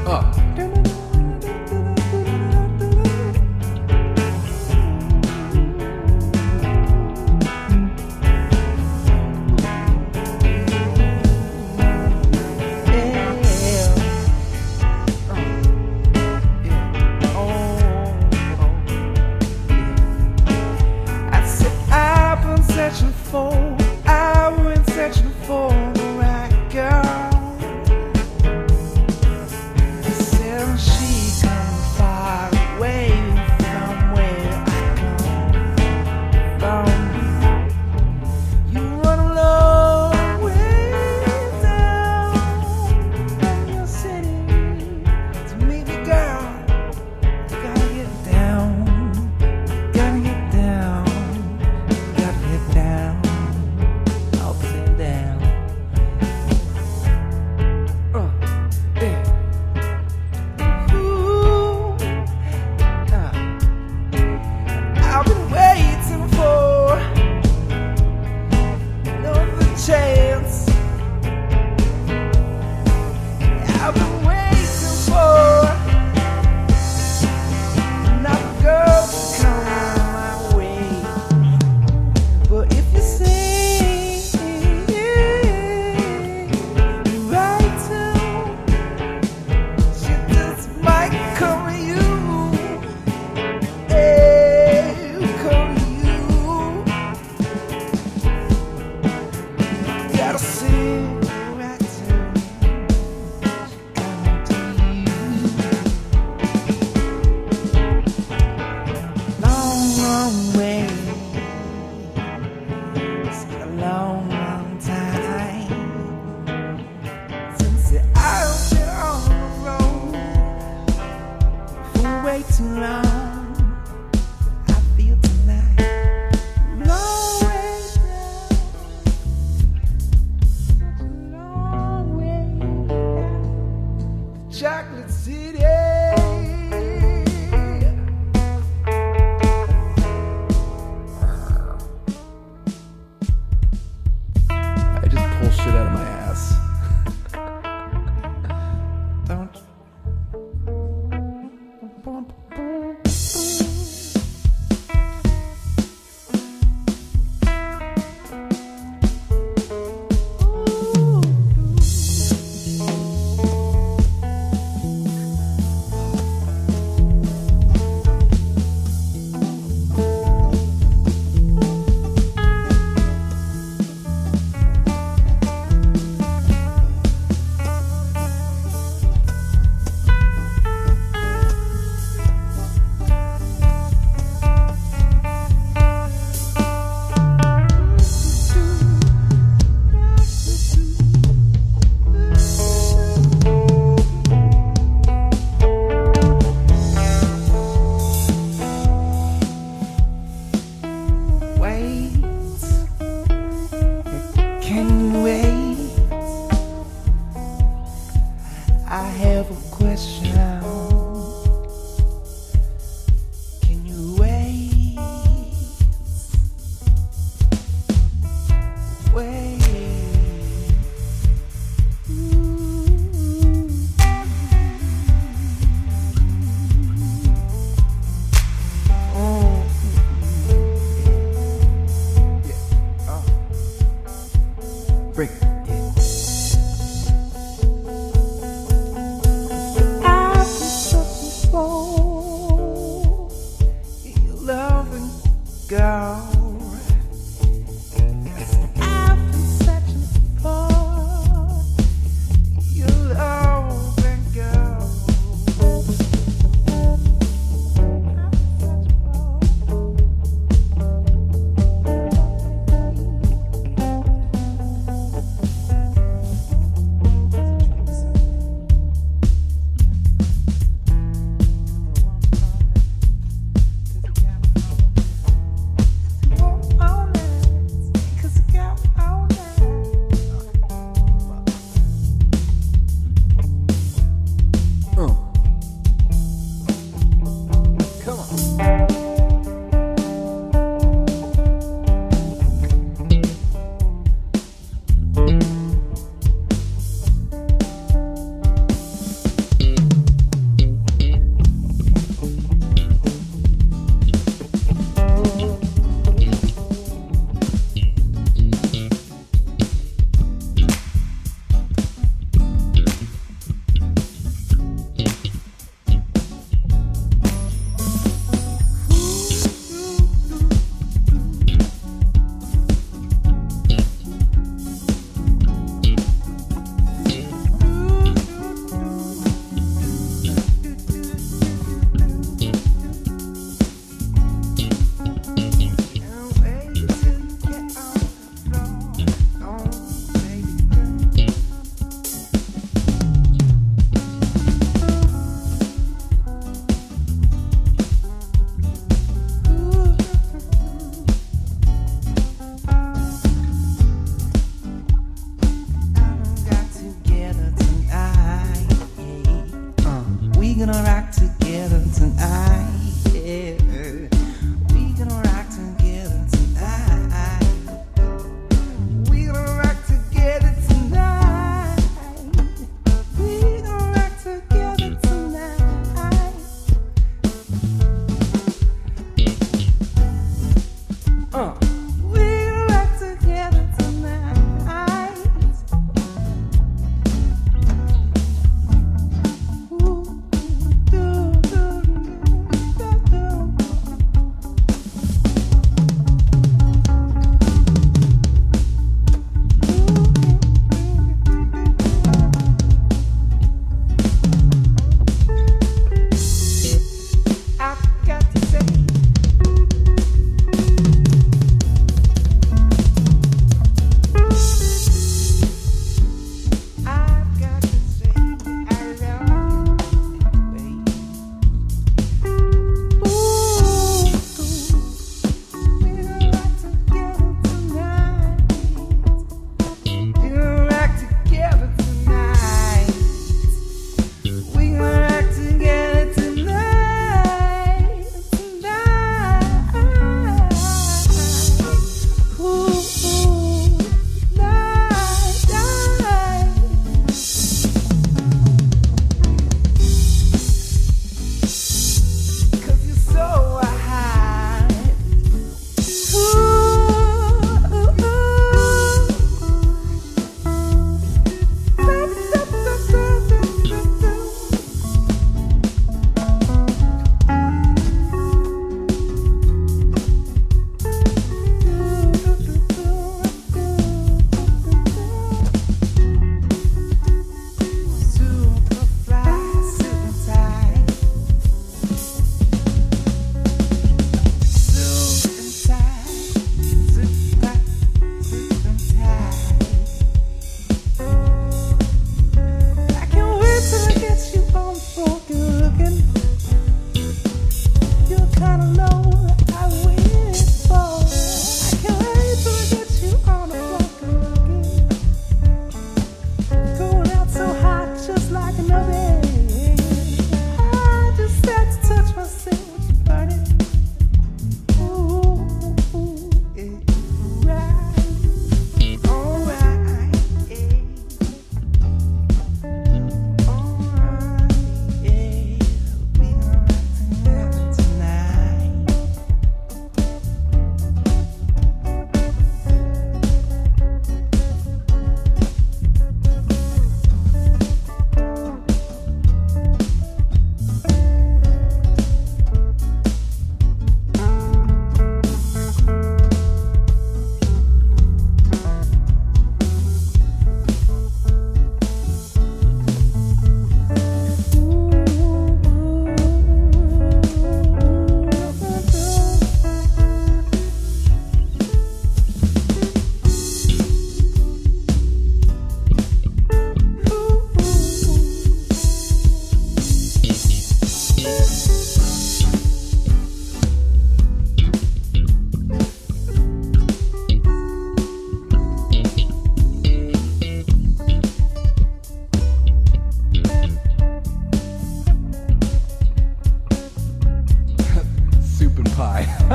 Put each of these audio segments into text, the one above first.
I've been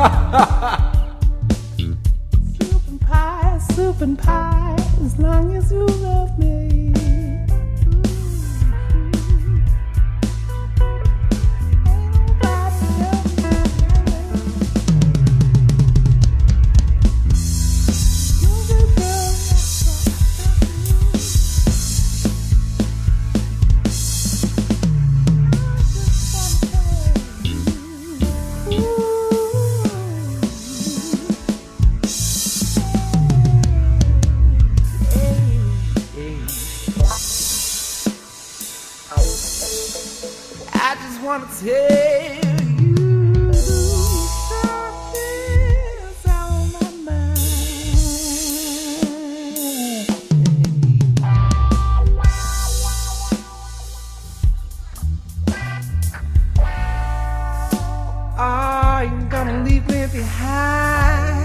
Soup and pie, as long as you love me. I just wanna tell you something's on my mind. Are you gonna leave me behind?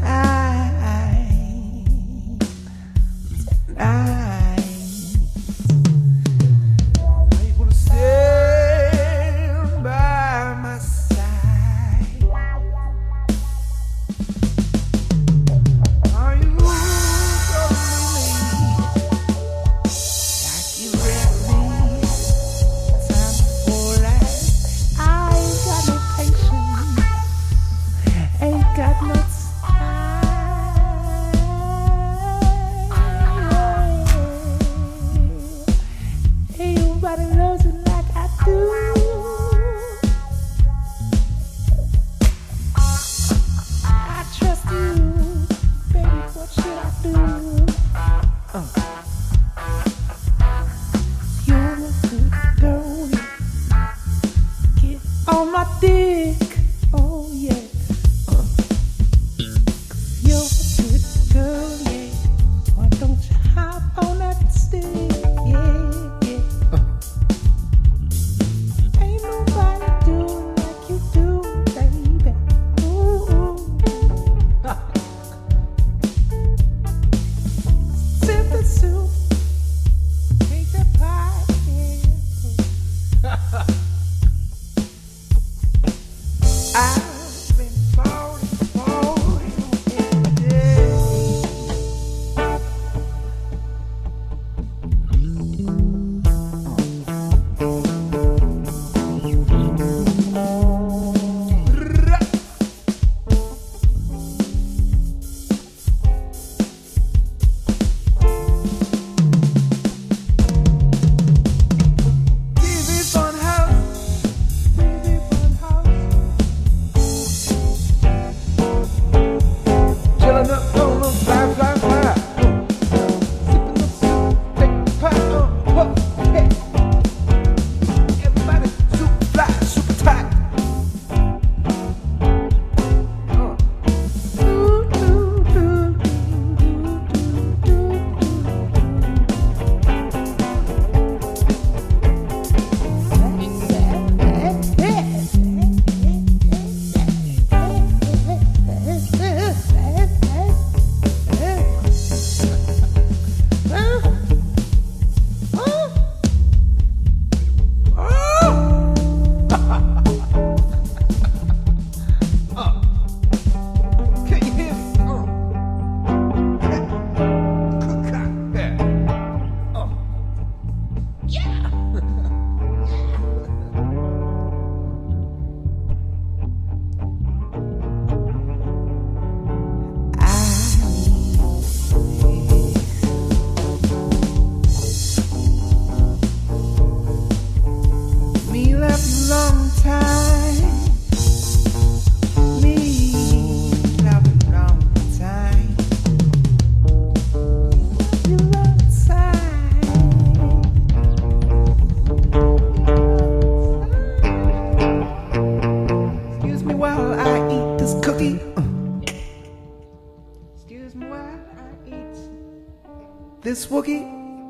This Wookie?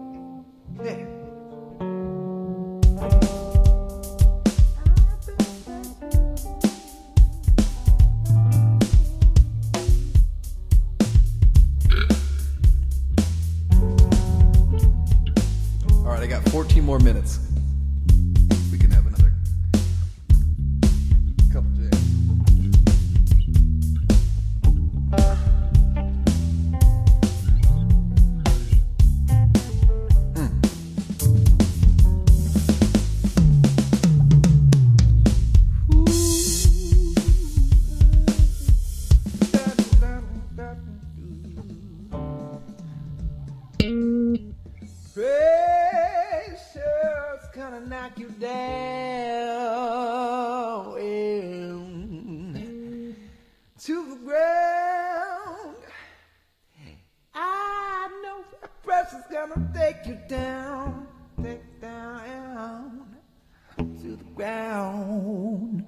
Yeah. All right, I got 14 more minutes. We can have another couple jams. knock you down to the ground. I know that pressure's gonna take you down to the ground.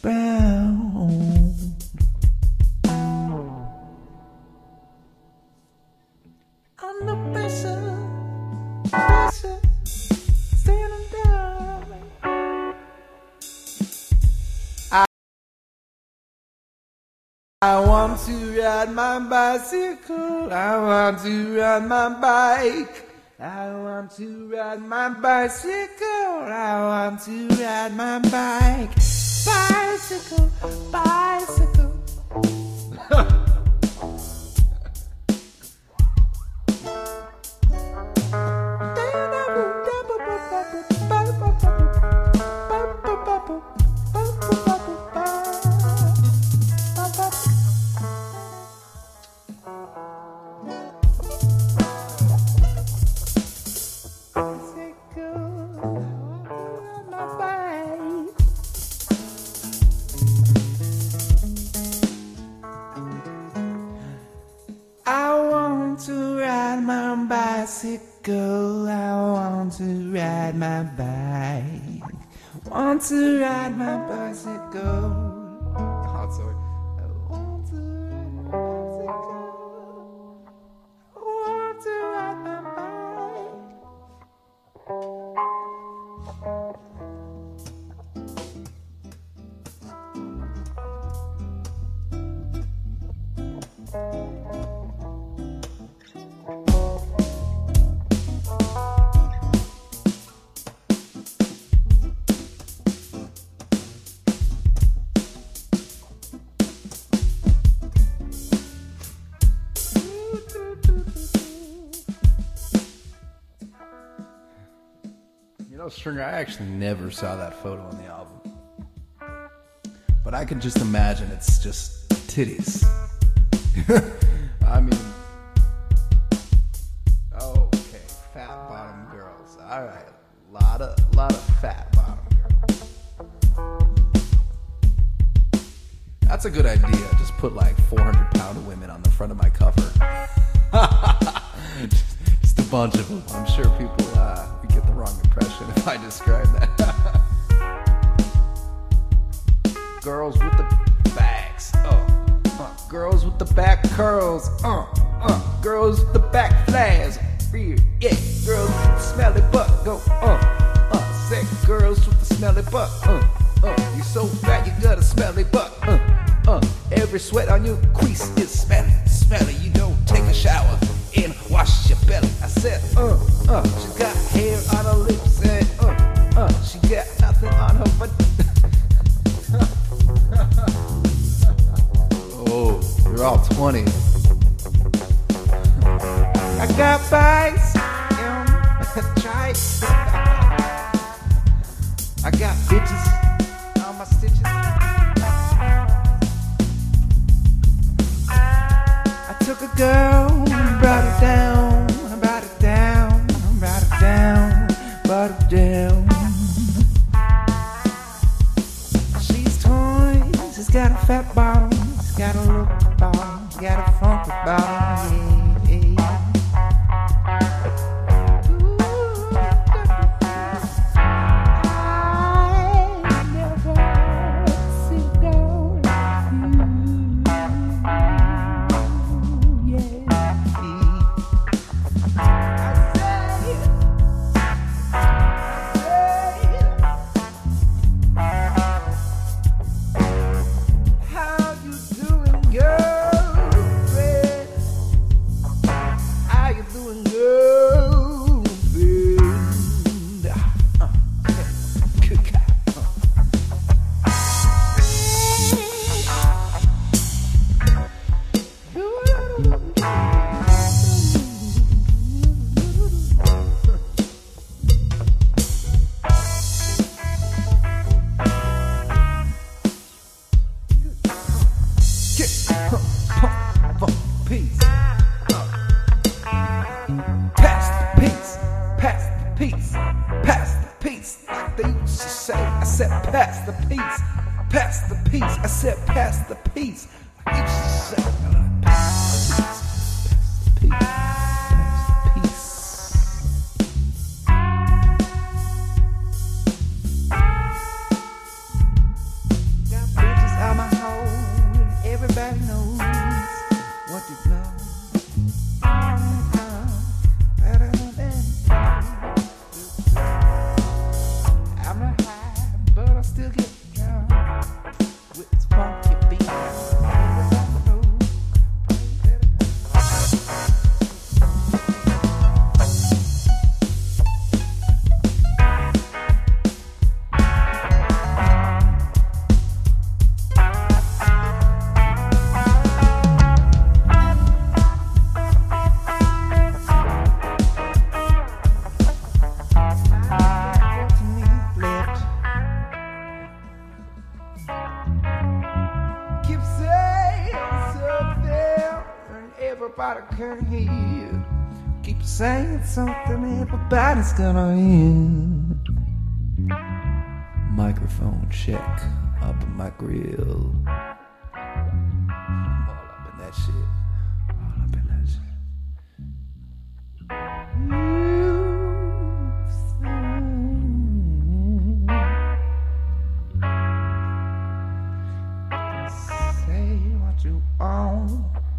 Under pressure, standing down. I want to ride my bicycle. I want to ride my bike. I want to ride my bicycle. I want to ride my bike. Bicycle, bicycle. Bicycle, I want to ride my bike. Want to ride my bicycle. Oh, sorry. I want to ride my bicycle. Want to ride my Stringer, I actually never saw that photo on the album, but I can just imagine it's just titties. I mean, okay, fat bottom girls. All right, lot of fat bottom girls. That's a good idea. Just put like 400-pound women on the front of my cover. Just a bunch of them. I'm sure people would get the wrong impression if I describe that. Girls with the bags, girls with the back curls, girls with the back flares, yeah, girls with the smelly butt, go, sick girls with the smelly butt, you so fat you got a smelly butt, every sweat on your crease is smelly, you don't take a shower and wash your belly. I said, she's got hair on her lips and she got nothing on her butt. Oh, you're all 20. I got bikes, trikes. I got bitches on my stitches. I took a girl and brought her down, brought her down, brought her down, brought her down. She's 20, she's got a fat bottom, she's got a look bottom, she's got a funky bottom, yeah. used to say. I said, pass the peace, pass the peace. I said, pass the peace. I used to say, pass the peace, pass the peace. Got bitches out my hole, and everybody knows what you know. Still get down with this funky beat. Everybody can hear. Keep saying something, everybody's gonna hear. Microphone check up in my grill. I'm all up in that shit. All up in that shit. Say what you want.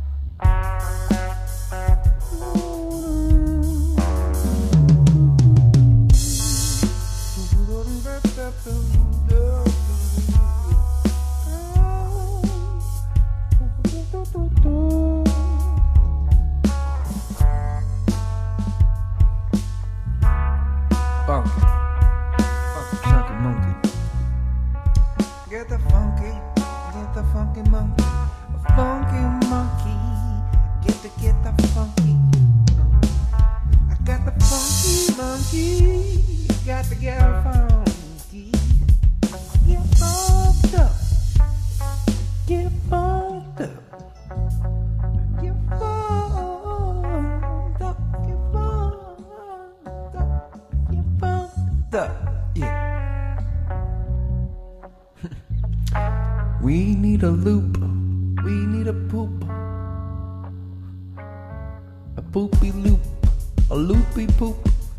Funky, chunky monkey. Get the funky monkey, a funky monkey. Get the funky. I got the funky monkey. Got to get funky. Get funked up. Get funked up. Get funked up. Get funked up. Get funked up. Yeah. We need a loop. We need a poop. A poopy loop. A loopy poop.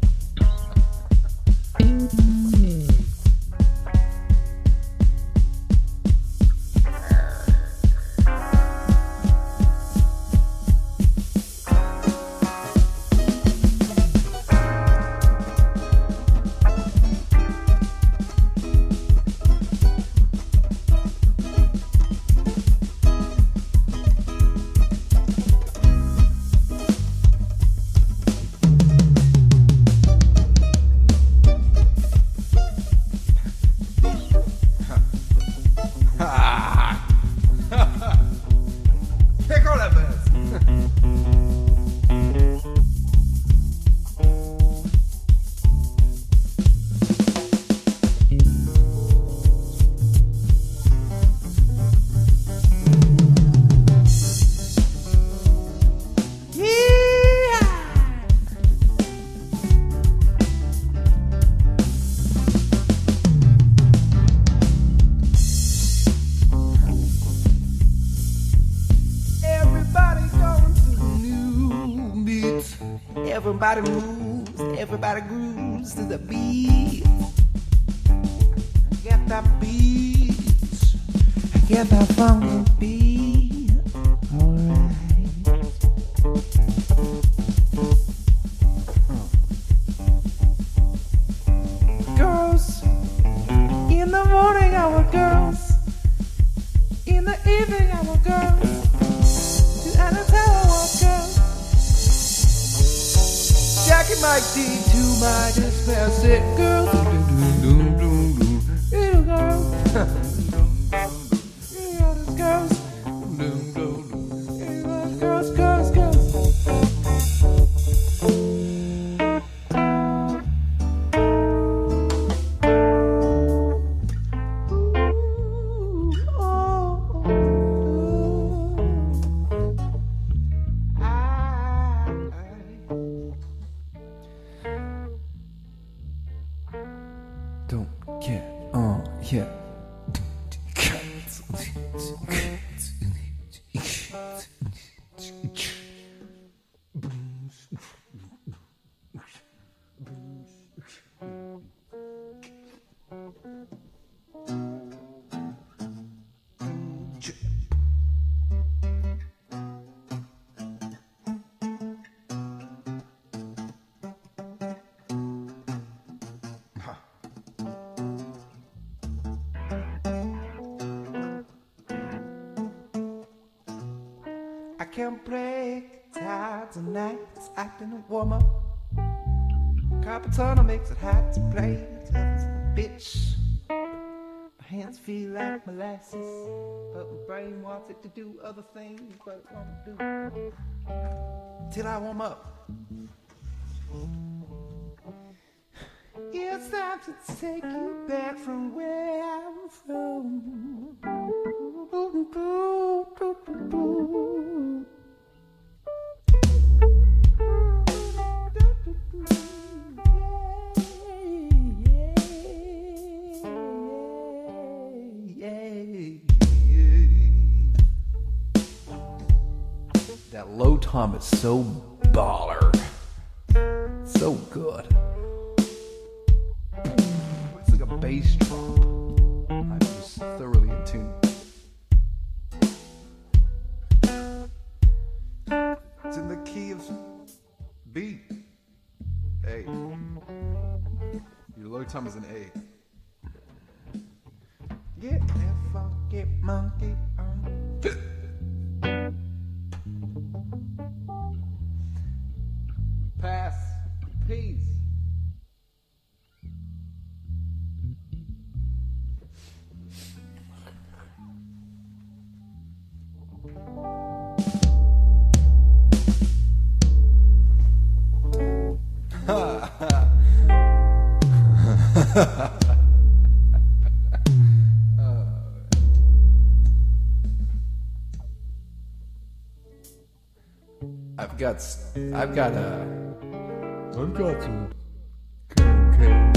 Pick all that mess. Everybody moves, everybody grooves to the beat. I get that beat, I get that funky beat. Alright. Girls, in the morning our girls, in the evening our girls, and the town our girls. Jackie Mike D to my despair said, girl, little girl, girls, girls, girls. don't care. Yeah. I can't play guitar tonight, it's acting to warm up. Carpetana makes it hard to play, tough as a bitch. My hands feel like molasses, but my brain wants it to do other things, but it won't do. Till I warm up. It's time to take you back from where I'm from. That low tom is so baller. So good. It's like a bass drum. I'm just thoroughly in tune. It's in the key of B. A. Your low tom is an A. Get that funky monkey on. Pass. Peace. I've got some cocaine.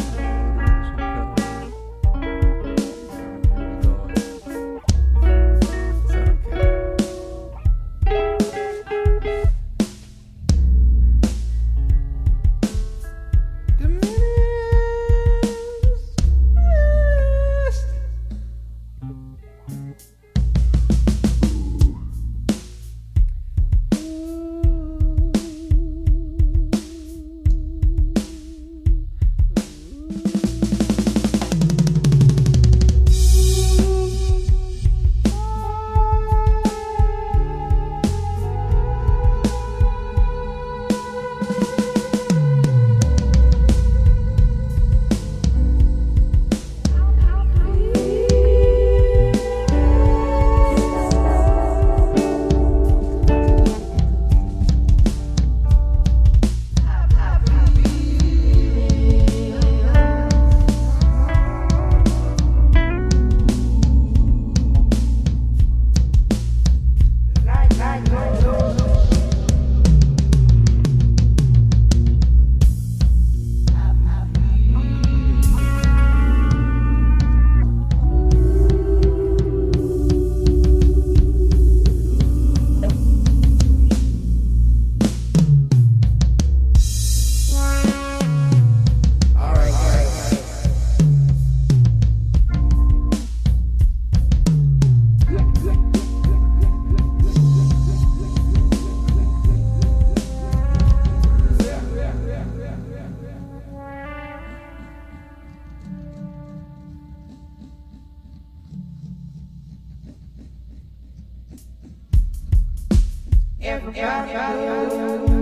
Everybody